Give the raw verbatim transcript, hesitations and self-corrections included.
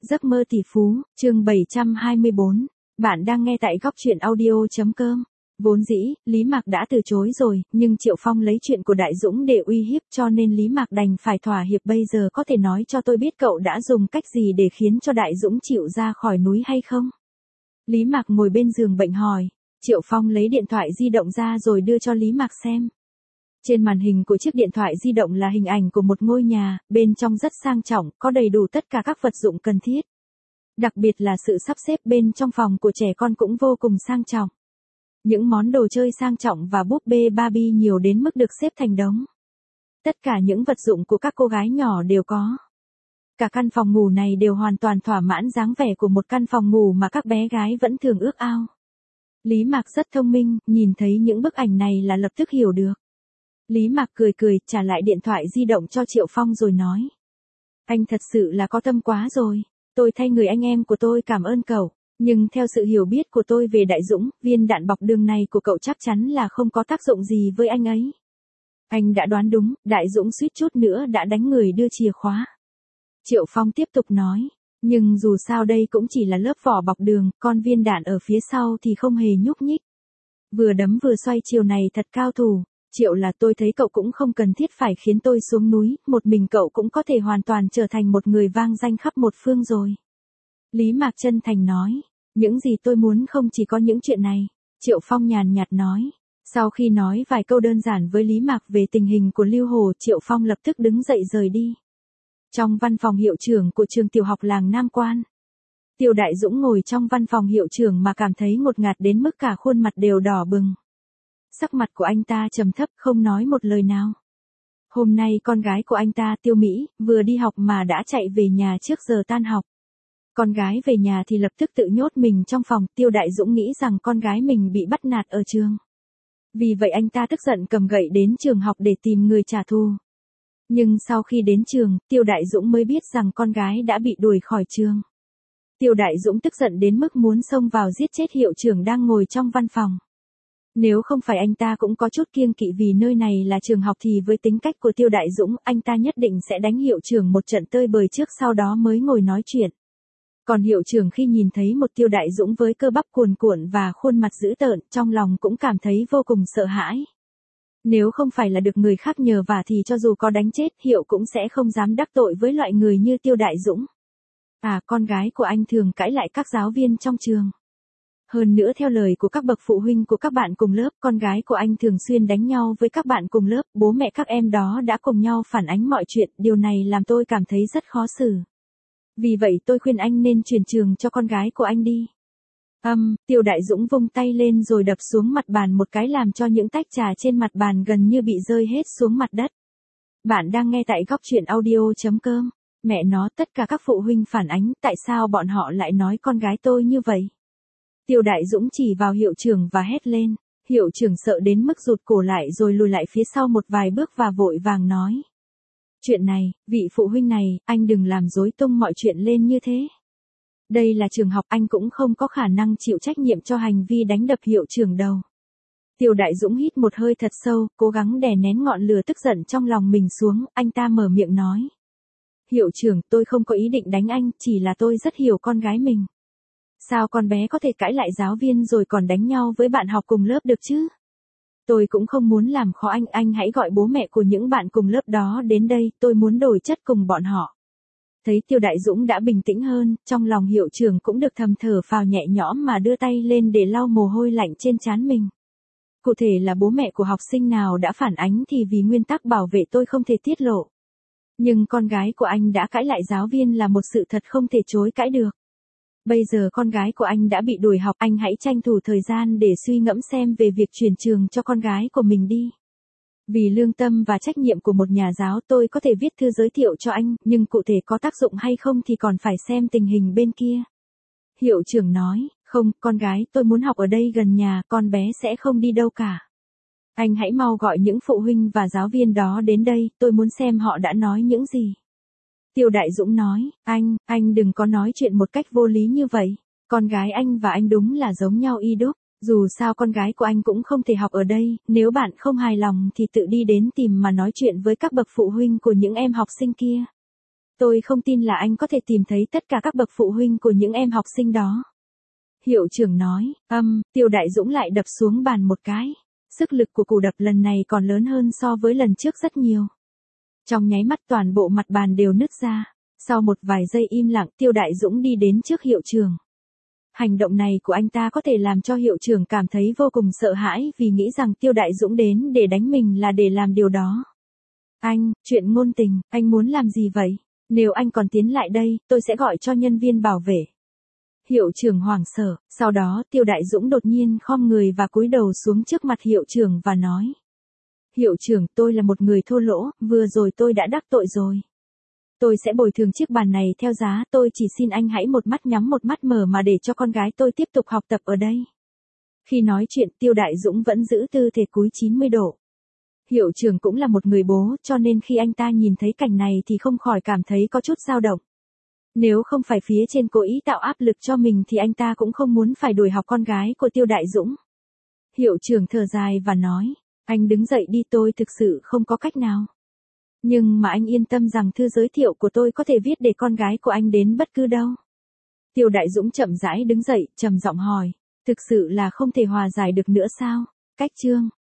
Giấc mơ tỷ phú, chương bảy trăm hai mươi bốn. Bạn đang nghe tại góc truyện audio.com. Vốn dĩ, Lý Mạc đã từ chối rồi, nhưng Triệu Phong lấy chuyện của Đại Dũng để uy hiếp cho nên Lý Mạc đành phải thỏa hiệp. Bây giờ có thể nói cho tôi biết cậu đã dùng cách gì để khiến cho Đại Dũng chịu ra khỏi núi hay không? Lý Mạc ngồi bên giường bệnh hỏi. Triệu Phong lấy điện thoại di động ra rồi đưa cho Lý Mạc xem. Trên màn hình của chiếc điện thoại di động là hình ảnh của một ngôi nhà, bên trong rất sang trọng, có đầy đủ tất cả các vật dụng cần thiết. Đặc biệt là sự sắp xếp bên trong phòng của trẻ con cũng vô cùng sang trọng. Những món đồ chơi sang trọng và búp bê Barbie nhiều đến mức được xếp thành đống. Tất cả những vật dụng của các cô gái nhỏ đều có. Cả căn phòng ngủ này đều hoàn toàn thỏa mãn dáng vẻ của một căn phòng ngủ mà các bé gái vẫn thường ước ao. Lý Mạc rất thông minh, nhìn thấy những bức ảnh này là lập tức hiểu được. Lý Mạc cười cười, trả lại điện thoại di động cho Triệu Phong rồi nói. Anh thật sự là có tâm quá rồi. Tôi thay người anh em của tôi cảm ơn cậu. Nhưng theo sự hiểu biết của tôi về Đại Dũng, viên đạn bọc đường này của cậu chắc chắn là không có tác dụng gì với anh ấy. Anh đã đoán đúng, Đại Dũng suýt chút nữa đã đánh người đưa chìa khóa. Triệu Phong tiếp tục nói. Nhưng dù sao đây cũng chỉ là lớp vỏ bọc đường, con viên đạn ở phía sau thì không hề nhúc nhích. Vừa đấm vừa xoay chiều này thật cao thủ. Triệu là tôi thấy cậu cũng không cần thiết phải khiến tôi xuống núi, một mình cậu cũng có thể hoàn toàn trở thành một người vang danh khắp một phương rồi. Lý Mạc chân thành nói, những gì tôi muốn không chỉ có những chuyện này. Triệu Phong nhàn nhạt nói. Sau khi nói vài câu đơn giản với Lý Mạc về tình hình của Lưu Hồ, Triệu Phong lập tức đứng dậy rời đi. Trong văn phòng hiệu trưởng của trường tiểu học làng Nam Quan. Tiêu Đại Dũng ngồi trong văn phòng hiệu trưởng mà cảm thấy ngột ngạt đến mức cả khuôn mặt đều đỏ bừng. Sắc mặt của anh ta trầm thấp không nói một lời nào. Hôm nay con gái của anh ta Tiêu Mỹ, vừa đi học mà đã chạy về nhà trước giờ tan học. Con gái về nhà thì lập tức tự nhốt mình trong phòng, Tiêu Đại Dũng nghĩ rằng con gái mình bị bắt nạt ở trường. Vì vậy anh ta tức giận cầm gậy đến trường học để tìm người trả thù. Nhưng sau khi đến trường, Tiêu Đại Dũng mới biết rằng con gái đã bị đuổi khỏi trường. Tiêu Đại Dũng tức giận đến mức muốn xông vào giết chết hiệu trưởng đang ngồi trong văn phòng. Nếu không phải anh ta cũng có chút kiêng kỵ vì nơi này là trường học thì với tính cách của Tiêu Đại Dũng, anh ta nhất định sẽ đánh hiệu trưởng một trận tơi bời trước sau đó mới ngồi nói chuyện. Còn hiệu trưởng khi nhìn thấy một Tiêu Đại Dũng với cơ bắp cuồn cuộn và khuôn mặt dữ tợn, trong lòng cũng cảm thấy vô cùng sợ hãi. Nếu không phải là được người khác nhờ vả thì cho dù có đánh chết, hiệu cũng sẽ không dám đắc tội với loại người như Tiêu Đại Dũng. À, con gái của anh thường cãi lại các giáo viên trong trường. Hơn nữa theo lời của các bậc phụ huynh của các bạn cùng lớp, con gái của anh thường xuyên đánh nhau với các bạn cùng lớp, bố mẹ các em đó đã cùng nhau phản ánh mọi chuyện, điều này làm tôi cảm thấy rất khó xử. Vì vậy tôi khuyên anh nên chuyển trường cho con gái của anh đi. Âm, um, Tiêu Đại Dũng vung tay lên rồi đập xuống mặt bàn một cái làm cho những tách trà trên mặt bàn gần như bị rơi hết xuống mặt đất. Bạn đang nghe tại góc truyện audio.com. Mẹ nó, tất cả các phụ huynh phản ánh, tại sao bọn họ lại nói con gái tôi như vậy? Tiêu Đại Dũng chỉ vào hiệu trưởng và hét lên. Hiệu trưởng sợ đến mức rụt cổ lại rồi lùi lại phía sau một vài bước và vội vàng nói. Chuyện này, vị phụ huynh này, anh đừng làm rối tung mọi chuyện lên như thế. Đây là trường học, anh cũng không có khả năng chịu trách nhiệm cho hành vi đánh đập hiệu trưởng đâu. Tiêu Đại Dũng hít một hơi thật sâu, cố gắng đè nén ngọn lửa tức giận trong lòng mình xuống, anh ta mở miệng nói. Hiệu trưởng, tôi không có ý định đánh anh, chỉ là tôi rất hiểu con gái mình. Sao con bé có thể cãi lại giáo viên rồi còn đánh nhau với bạn học cùng lớp được chứ? Tôi cũng không muốn làm khó anh, anh hãy gọi bố mẹ của những bạn cùng lớp đó đến đây, tôi muốn đổi chất cùng bọn họ. Thấy Tiêu Đại Dũng đã bình tĩnh hơn, trong lòng hiệu trưởng cũng được thầm thở phào nhẹ nhõm mà đưa tay lên để lau mồ hôi lạnh trên trán mình. Cụ thể là bố mẹ của học sinh nào đã phản ánh thì vì nguyên tắc bảo vệ tôi không thể tiết lộ. Nhưng con gái của anh đã cãi lại giáo viên là một sự thật không thể chối cãi được. Bây giờ con gái của anh đã bị đuổi học, anh hãy tranh thủ thời gian để suy ngẫm xem về việc chuyển trường cho con gái của mình đi. Vì lương tâm và trách nhiệm của một nhà giáo tôi có thể viết thư giới thiệu cho anh, nhưng cụ thể có tác dụng hay không thì còn phải xem tình hình bên kia. Hiệu trưởng nói, không, con gái tôi muốn học ở đây gần nhà, con bé sẽ không đi đâu cả. Anh hãy mau gọi những phụ huynh và giáo viên đó đến đây, tôi muốn xem họ đã nói những gì. Tiêu Đại Dũng nói, anh, anh đừng có nói chuyện một cách vô lý như vậy. Con gái anh và anh đúng là giống nhau y đúc. Dù sao con gái của anh cũng không thể học ở đây, nếu bạn không hài lòng thì tự đi đến tìm mà nói chuyện với các bậc phụ huynh của những em học sinh kia. Tôi không tin là anh có thể tìm thấy tất cả các bậc phụ huynh của những em học sinh đó. Hiệu trưởng nói, âm, Tiêu Đại Dũng lại đập xuống bàn một cái. Sức lực của cú đập lần này còn lớn hơn so với lần trước rất nhiều. Trong nháy mắt toàn bộ mặt bàn đều nứt ra. Sau một vài giây im lặng, Tiêu Đại Dũng đi đến trước hiệu trưởng. Hành động này của anh ta có thể làm cho hiệu trưởng cảm thấy vô cùng sợ hãi vì nghĩ rằng Tiêu Đại Dũng đến để đánh mình là để làm điều đó. Anh, chuyện ngôn tình, anh muốn làm gì vậy? Nếu anh còn tiến lại đây, tôi sẽ gọi cho nhân viên bảo vệ. Hiệu trưởng hoảng sợ, sau đó Tiêu Đại Dũng đột nhiên khom người và cúi đầu xuống trước mặt hiệu trưởng và nói. Hiệu trưởng, tôi là một người thô lỗ, vừa rồi tôi đã đắc tội rồi. Tôi sẽ bồi thường chiếc bàn này theo giá, tôi chỉ xin anh hãy một mắt nhắm một mắt mở mà để cho con gái tôi tiếp tục học tập ở đây. Khi nói chuyện, Tiêu Đại Dũng vẫn giữ tư thế cúi chín mươi độ. Hiệu trưởng cũng là một người bố, cho nên khi anh ta nhìn thấy cảnh này thì không khỏi cảm thấy có chút dao động. Nếu không phải phía trên cố ý tạo áp lực cho mình thì anh ta cũng không muốn phải đuổi học con gái của Tiêu Đại Dũng. Hiệu trưởng thở dài và nói, anh đứng dậy đi, tôi thực sự không có cách nào. Nhưng mà anh yên tâm rằng thư giới thiệu của tôi có thể viết để con gái của anh đến bất cứ đâu. Tiêu Đại Dũng chậm rãi đứng dậy, trầm giọng hỏi, thực sự là không thể hòa giải được nữa sao? Cách chương